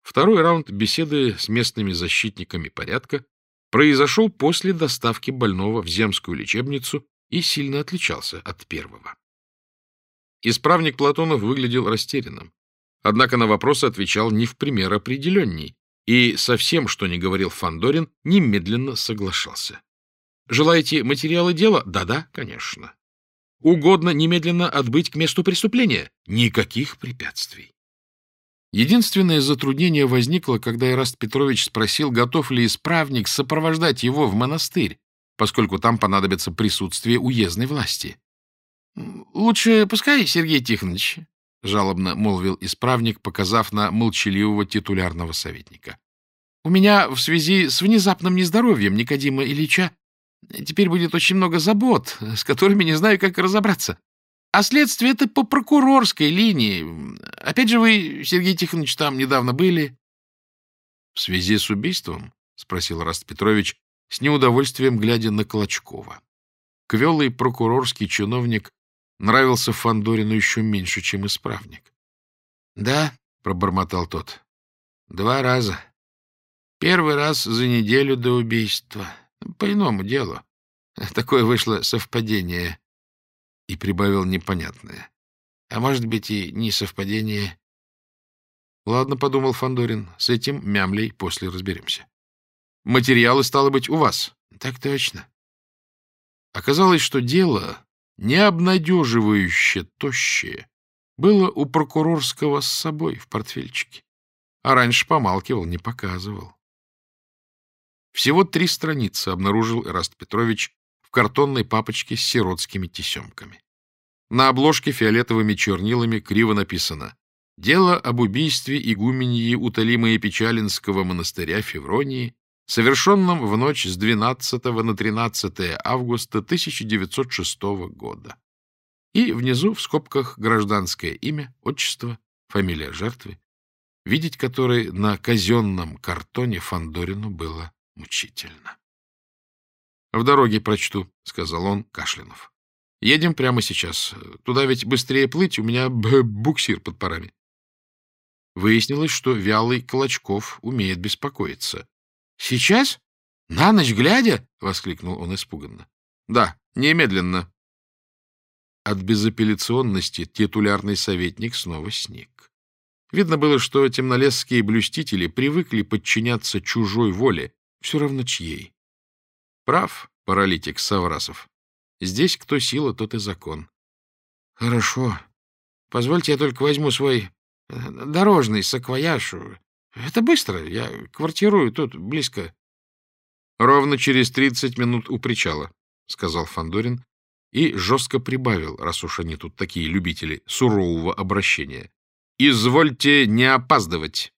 Второй раунд беседы с местными защитниками порядка произошел после доставки больного в земскую лечебницу и сильно отличался от первого. Исправник Платонов выглядел растерянным, однако на вопросы отвечал не в пример определенней, и со всем, что не говорил Фандорин, немедленно соглашался. «Желаете материалы дела? Да-да, конечно. Угодно немедленно отбыть к месту преступления? Никаких препятствий». Единственное затруднение возникло, когда Эраст Петрович спросил, готов ли исправник сопровождать его в монастырь, поскольку там понадобится присутствие уездной власти. «Лучше пускай, Сергей Тихонович», — жалобно молвил исправник, показав на молчаливого титулярного советника. «У меня в связи с внезапным нездоровьем Никодима Ильича теперь будет очень много забот, с которыми не знаю, как разобраться. А следствие это по прокурорской линии. Опять же вы, Сергей Тихонович, там недавно были». «В связи с убийством?» — спросил Эраст Петрович, с неудовольствием глядя на Клочкова. Квелый прокурорский чиновник нравился Фандорину еще меньше, чем исправник. «Да», — пробормотал тот, — «2 раза. Первый раз за неделю до убийства. По иному делу. Такое вышло совпадение». И прибавил непонятное. «А может быть, и не совпадение». «Ладно», — подумал Фандорин, — «с этим мямлей после разберемся. Материалы, стало быть, у вас?» «Так точно». Оказалось, что дело, необнадеживающе тощее, было у прокурорского с собой в портфельчике, а раньше помалкивал, не показывал. Всего 3 страницы обнаружил Эраст Петрович в картонной папочке с сиротскими тесемками. На обложке фиолетовыми чернилами криво написано: «Дело об убийстве игуменьи Уталимы Печалинского монастыря Февронии, совершенном в ночь с 12 на 13 августа 1906 года». И внизу в скобках гражданское имя, отчество, фамилия жертвы, видеть которой на казенном картоне Фандорину было мучительно. «В дороге прочту», — сказал он, кашлянув. «Едем прямо сейчас. Туда ведь быстрее плыть, у меня буксир под парами». Выяснилось, что вялый Клочков умеет беспокоиться. «Сейчас? На ночь глядя?» — воскликнул он испуганно. «Да, немедленно». От безапелляционности титулярный советник снова сник. Видно было, что темнолесские блюстители привыкли подчиняться чужой воле, все равно чьей. Прав паралитик Саврасов. Здесь кто сила, тот и закон. «Хорошо. Позвольте, я только возьму свой дорожный саквояж. Это быстро. Я квартирую тут, близко». «Ровно через 30 минут у причала», — сказал Фандорин и жестко прибавил, раз уж они тут такие любители сурового обращения. «Извольте не опаздывать».